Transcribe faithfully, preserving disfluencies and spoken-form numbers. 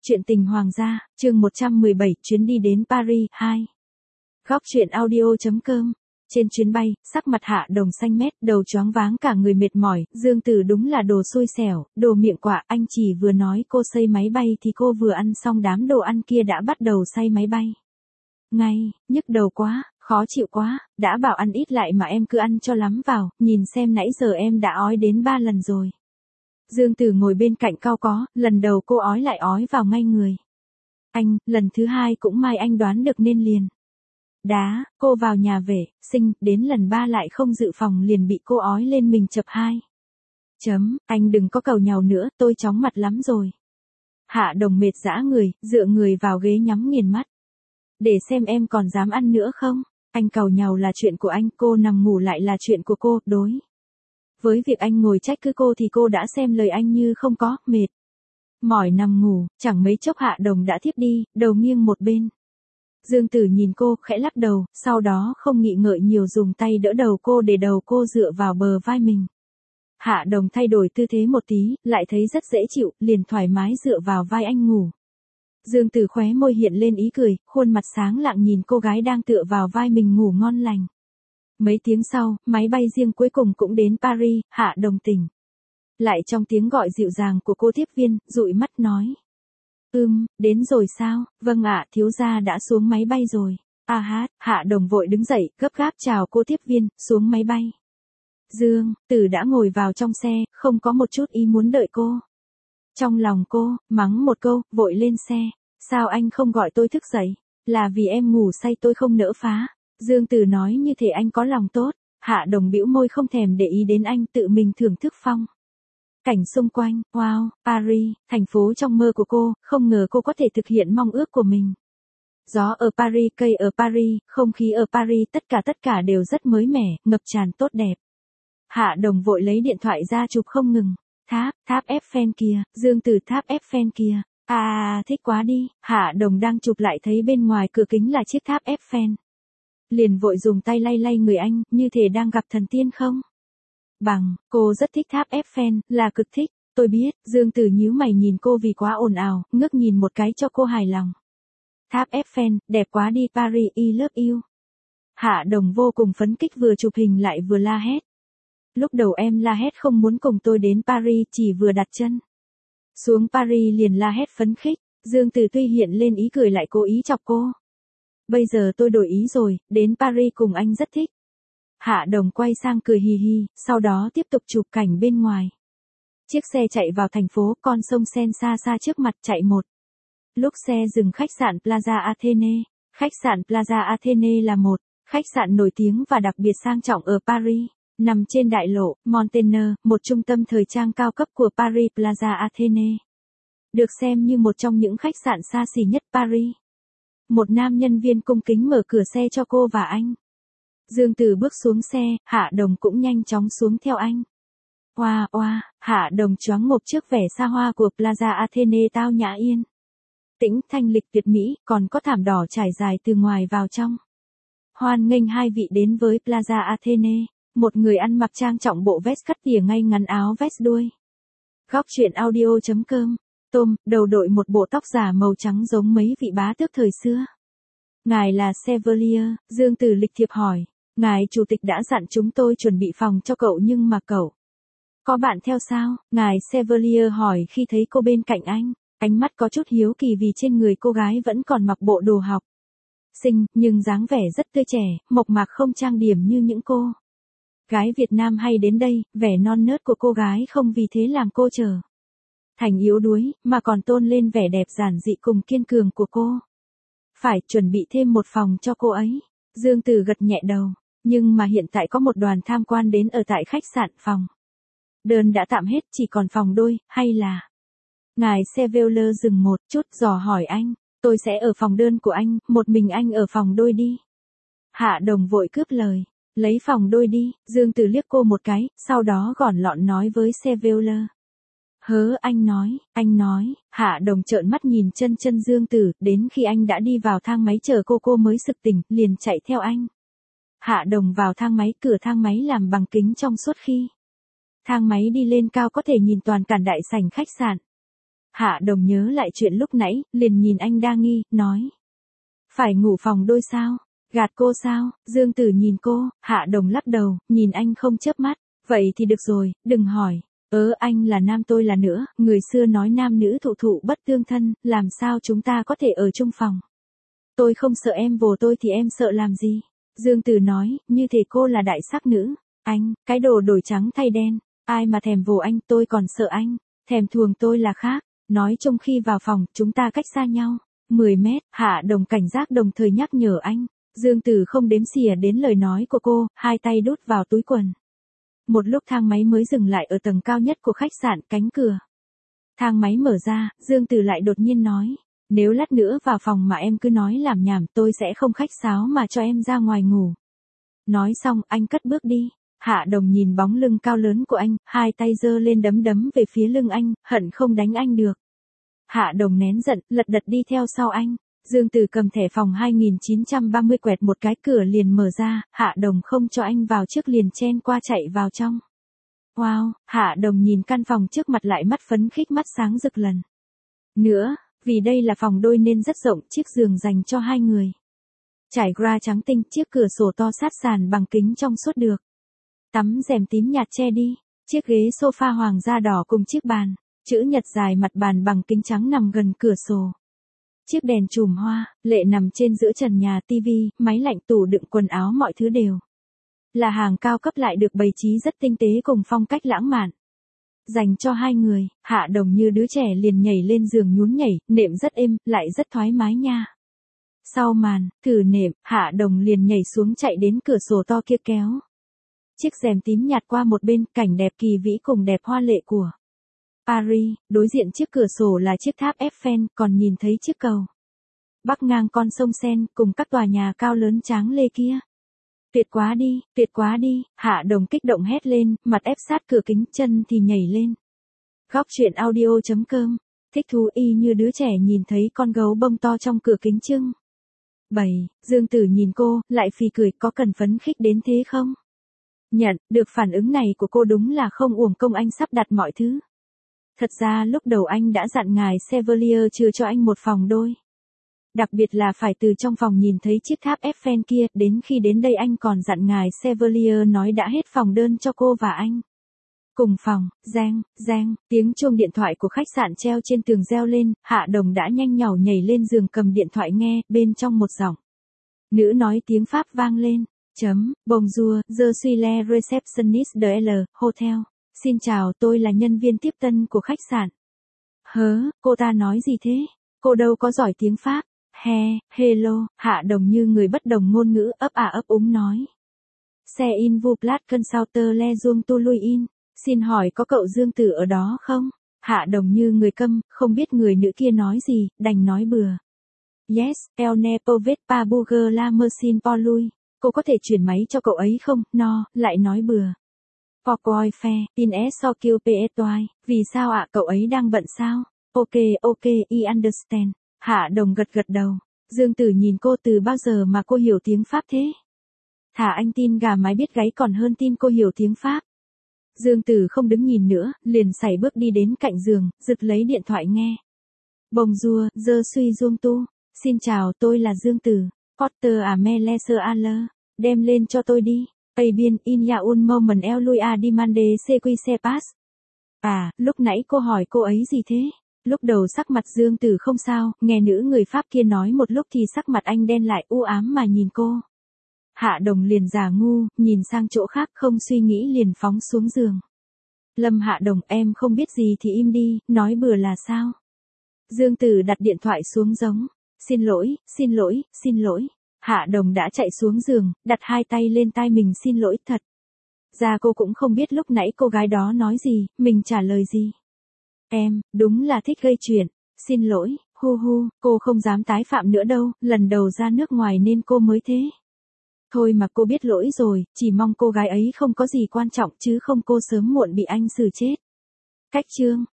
Chuyện tình hoàng gia, chương một trăm mười bảy, chuyến đi đến Paris, hai. Góc truyện audio chấm com. Trên chuyến bay, sắc mặt Hạ Đồng xanh mét, đầu choáng váng cả người mệt mỏi, Dương Tử đúng là đồ xui xẻo, đồ miệng quạ, anh chỉ vừa nói cô xây máy bay thì cô vừa ăn xong đám đồ ăn kia đã bắt đầu xây máy bay. Ngay, nhức đầu quá, khó chịu quá, đã bảo ăn ít lại mà em cứ ăn cho lắm vào, nhìn xem nãy giờ em đã ói đến ba lần rồi. Dương Tử ngồi bên cạnh cau có, lần đầu cô ói lại ói vào ngay người. Anh, lần thứ hai cũng may anh đoán được nên liền. Đá, cô vào nhà vệ, sinh, đến lần ba lại không dự phòng liền bị cô ói lên mình chập hai. Chấm, anh đừng có cầu nhàu nữa, tôi chóng mặt lắm rồi. Hạ Đồng mệt dã người, dựa người vào ghế nhắm nghiền mắt. Để xem em còn dám ăn nữa không? Anh cầu nhàu là chuyện của anh, cô nằm ngủ lại là chuyện của cô, đối. Với việc anh ngồi trách cứ cô thì cô đã xem lời anh như không có, mệt. Mỏi nằm ngủ, chẳng mấy chốc Hạ Đồng đã thiếp đi, đầu nghiêng một bên. Dương Tử nhìn cô, khẽ lắc đầu, sau đó không nghĩ ngợi nhiều dùng tay đỡ đầu cô để đầu cô dựa vào bờ vai mình. Hạ Đồng thay đổi tư thế một tí, lại thấy rất dễ chịu, liền thoải mái dựa vào vai anh ngủ. Dương Tử khóe môi hiện lên ý cười, khuôn mặt sáng lạng nhìn cô gái đang tựa vào vai mình ngủ ngon lành. Mấy tiếng sau, máy bay riêng cuối cùng cũng đến Paris, Hạ Đồng tỉnh. Lại trong tiếng gọi dịu dàng của cô tiếp viên, dụi mắt nói. Ừm, đến rồi sao, vâng ạ, thiếu gia đã xuống máy bay rồi. À hát, Hạ Đồng vội đứng dậy, gấp gáp chào cô tiếp viên, xuống máy bay. Dương, Tử đã ngồi vào trong xe, không có một chút ý muốn đợi cô. Trong lòng cô, mắng một câu, vội lên xe. Sao anh không gọi tôi thức dậy? Là vì em ngủ say tôi không nỡ phá. Dương Tử nói như thể anh có lòng tốt. Hạ Đồng bĩu môi không thèm để ý đến anh, tự mình thưởng thức phong cảnh xung quanh. Wow, Paris, thành phố trong mơ của cô, không ngờ cô có thể thực hiện mong ước của mình. Gió ở Paris, cây ở Paris, không khí ở Paris, tất cả tất cả đều rất mới mẻ, ngập tràn tốt đẹp. Hạ Đồng vội lấy điện thoại ra chụp không ngừng. Tháp, tháp Eiffel kìa, Dương Tử, tháp Eiffel kìa. À, thích quá đi. Hạ Đồng đang chụp lại thấy bên ngoài cửa kính là chiếc tháp Eiffel. Liền vội dùng tay lay lay người anh, như thể đang gặp thần tiên không? Bằng, cô rất thích tháp Eiffel, là cực thích, tôi biết. Dương Tử nhíu mày nhìn cô vì quá ồn ào, ngước nhìn một cái cho cô hài lòng. Tháp Eiffel, đẹp quá đi Paris, I love you. Hạ Đồng vô cùng phấn khích vừa chụp hình lại vừa la hét. Lúc đầu em la hét không muốn cùng tôi đến Paris, chỉ vừa đặt chân xuống Paris liền la hét phấn khích. Dương Tử tuy hiện lên ý cười lại cố ý chọc cô. Bây giờ tôi đổi ý rồi, đến Paris cùng anh rất thích. Hạ Đồng quay sang cười hì hì, sau đó tiếp tục chụp cảnh bên ngoài. Chiếc xe chạy vào thành phố, con sông Sen xa xa trước mặt chạy một. Lúc xe dừng khách sạn Plaza Athene. Khách sạn Plaza Athene là một khách sạn nổi tiếng và đặc biệt sang trọng ở Paris. Nằm trên đại lộ Montaigne, một trung tâm thời trang cao cấp của Paris. Plaza Athene được xem như một trong những khách sạn xa xỉ nhất Paris. Một nam nhân viên cung kính mở cửa xe cho cô và anh. Dương Tử bước xuống xe, Hạ Đồng cũng nhanh chóng xuống theo anh. Oa oa, Hạ Đồng choáng ngộp trước vẻ xa hoa của Plaza Athene tao nhã yên tĩnh thanh lịch tuyệt mỹ, còn có thảm đỏ trải dài từ ngoài vào trong. Hoan nghênh hai vị đến với Plaza Athene. Một người ăn mặc trang trọng bộ vest cắt tỉa ngay ngắn áo vest đuôi. Góc truyện audio chấm com. Tom, đầu đội một bộ tóc giả màu trắng giống mấy vị bá tước thời xưa. Ngài là Chevalier, Dương Tử lịch thiệp hỏi. Ngài chủ tịch đã dặn chúng tôi chuẩn bị phòng cho cậu nhưng mà cậu có bạn theo sao? Ngài Chevalier hỏi khi thấy cô bên cạnh anh. Ánh mắt có chút hiếu kỳ vì trên người cô gái vẫn còn mặc bộ đồ học sinh, nhưng dáng vẻ rất tươi trẻ, mộc mạc không trang điểm như những cô gái Việt Nam hay đến đây. Vẻ non nớt của cô gái không vì thế làm cô trở thành yếu đuối, mà còn tôn lên vẻ đẹp giản dị cùng kiên cường của cô. Phải chuẩn bị thêm một phòng cho cô ấy. Dương Tử gật nhẹ đầu. Nhưng mà hiện tại có một đoàn tham quan đến ở tại khách sạn, phòng đơn đã tạm hết, chỉ còn phòng đôi, hay là... Ngài Chevalier dừng một chút dò hỏi anh. Tôi sẽ ở phòng đơn của anh, một mình anh ở phòng đôi đi. Hạ Đồng vội cướp lời. Lấy phòng đôi đi. Dương Tử liếc cô một cái, sau đó gọn lọn nói với Chevalier. Hớ, anh nói, anh nói. Hạ Đồng trợn mắt nhìn chân chân Dương Tử, đến khi anh đã đi vào thang máy chờ cô cô mới sực tỉnh, liền chạy theo anh. Hạ Đồng vào thang máy, cửa thang máy làm bằng kính trong suốt khi thang máy đi lên cao có thể nhìn toàn cảnh đại sảnh khách sạn. Hạ Đồng nhớ lại chuyện lúc nãy, liền nhìn anh đa nghi, nói. Phải ngủ phòng đôi sao? Gạt cô sao? Dương Tử nhìn cô, Hạ Đồng lắc đầu, nhìn anh không chớp mắt. Vậy thì được rồi, đừng hỏi. Ớ anh là nam tôi là nữ, người xưa nói nam nữ thụ thụ bất tương thân, làm sao chúng ta có thể ở chung phòng? Tôi không sợ em vồ tôi thì em sợ làm gì? Dương Tử nói, như thể cô là đại sắc nữ. Anh, cái đồ đổi trắng thay đen, ai mà thèm vồ anh, tôi còn sợ anh. Thèm thuồng tôi là khác. Nói trong khi vào phòng, chúng ta cách xa nhau. mười mét, Hạ Đồng cảnh giác đồng thời nhắc nhở anh. Dương Tử không đếm xỉa đến lời nói của cô, hai tay đút vào túi quần. Một lúc thang máy mới dừng lại ở tầng cao nhất của khách sạn, cánh cửa. Thang máy mở ra, Dương Tử lại đột nhiên nói. Nếu lát nữa vào phòng mà em cứ nói làm nhảm, tôi sẽ không khách sáo mà cho em ra ngoài ngủ. Nói xong, anh cất bước đi. Hạ Đồng nhìn bóng lưng cao lớn của anh, hai tay giơ lên đấm đấm về phía lưng anh, hận không đánh anh được. Hạ Đồng nén giận, lật đật đi theo sau anh. Dương Tử cầm thẻ phòng hai nghìn chín trăm ba mươi quẹt một cái, cửa liền mở ra, Hạ Đồng không cho anh vào trước liền chen qua chạy vào trong. Wow, Hạ Đồng nhìn căn phòng trước mặt lại mắt phấn khích, mắt sáng rực lần nữa, vì đây là phòng đôi nên rất rộng, chiếc giường dành cho hai người. Trải gra trắng tinh, chiếc cửa sổ to sát sàn bằng kính trong suốt được. Tấm rèm tím nhạt che đi, chiếc ghế sofa hoàng da đỏ cùng chiếc bàn, chữ nhật dài mặt bàn bằng kính trắng nằm gần cửa sổ. Chiếc đèn chùm hoa, lệ nằm trên giữa trần nhà, tivi, máy lạnh, tủ đựng quần áo, mọi thứ đều là hàng cao cấp lại được bày trí rất tinh tế cùng phong cách lãng mạn. Dành cho hai người, Hạ Đồng như đứa trẻ liền nhảy lên giường nhún nhảy, nệm rất êm, lại rất thoải mái nha. Sau màn, thử nệm, Hạ Đồng liền nhảy xuống chạy đến cửa sổ to kia kéo chiếc rèm tím nhạt qua một bên, cảnh đẹp kỳ vĩ cùng đẹp hoa lệ của Paris, đối diện chiếc cửa sổ là chiếc tháp Eiffel, còn nhìn thấy chiếc cầu bắc ngang con sông Seine cùng các tòa nhà cao lớn tráng lê kia. Tuyệt quá đi, tuyệt quá đi, Hạ Đồng kích động hét lên, mặt ép sát cửa kính, chân thì nhảy lên. Góc truyện audio chấm com, thích thú y như đứa trẻ nhìn thấy con gấu bông to trong cửa kính trưng. bảy. Dương Tử nhìn cô, lại phì cười, có cần phấn khích đến thế không? Nhận được phản ứng này của cô đúng là không uổng công anh sắp đặt mọi thứ. Thật ra lúc đầu anh đã dặn ngài Chevalier chừa cho anh một phòng đôi. Đặc biệt là phải từ trong phòng nhìn thấy chiếc tháp Eiffel kia, đến khi đến đây anh còn dặn ngài Chevalier nói đã hết phòng đơn cho cô và anh. Cùng phòng, reng, reng, tiếng chuông điện thoại của khách sạn treo trên tường reo lên, Hạ Đồng đã nhanh nhảu nhảy lên giường cầm điện thoại nghe, bên trong một giọng nữ nói tiếng Pháp vang lên. Chấm, bonjour, je suis le receptionniste de L Hotel. Xin chào, tôi là nhân viên tiếp tân của khách sạn. Hớ, cô ta nói gì thế? Cô đâu có giỏi tiếng Pháp. He, hello, Hạ Đồng như người bất đồng ngôn ngữ, ấp à ấp úng nói. C'est in vous plat consulter les jours tu lui in. Xin hỏi có cậu Dương Tử ở đó không? Hạ Đồng như người câm, không biết người nữ kia nói gì, đành nói bừa. Yes, elle ne peut pas bouger la machine pour lui. Cô có thể chuyển máy cho cậu ấy không? No, lại nói bừa. Pourquoi faire, in est so occupé. Vì sao ạ, cậu ấy đang bận sao? Ok, ok, I understand. Hạ Đồng gật gật đầu. Dương Tử nhìn cô, từ bao giờ mà cô hiểu tiếng Pháp thế? Thà anh tin gà mái biết gáy còn hơn tin cô hiểu tiếng Pháp. Dương Tử không đứng nhìn nữa, liền sải bước đi đến cạnh giường, giật lấy điện thoại nghe. Bonjour, je suis Dương Tu. Xin chào, tôi là Dương Tử. Porter à me laser à le. Đem lên cho tôi đi. A bien, in ya un moment el lui a demande ce qui se passe. À, lúc nãy cô hỏi cô ấy gì thế? Lúc đầu sắc mặt Dương Tử không sao, nghe nữ người Pháp kia nói một lúc thì sắc mặt anh đen lại, u ám mà nhìn cô. Hạ Đồng liền giả ngu, nhìn sang chỗ khác, không suy nghĩ liền phóng xuống giường. Lâm Hạ Đồng, em không biết gì thì im đi, nói bừa là sao? Dương Tử đặt điện thoại xuống giống. Xin lỗi, xin lỗi, xin lỗi. Hạ Đồng đã chạy xuống giường, đặt hai tay lên tai mình, xin lỗi thật. Ra cô cũng không biết lúc nãy cô gái đó nói gì, mình trả lời gì. Em, đúng là thích gây chuyện. Xin lỗi, hu hu, cô không dám tái phạm nữa đâu, lần đầu ra nước ngoài nên cô mới thế. Thôi mà cô biết lỗi rồi, chỉ mong cô gái ấy không có gì quan trọng chứ không cô sớm muộn bị anh xử chết. Cách chương.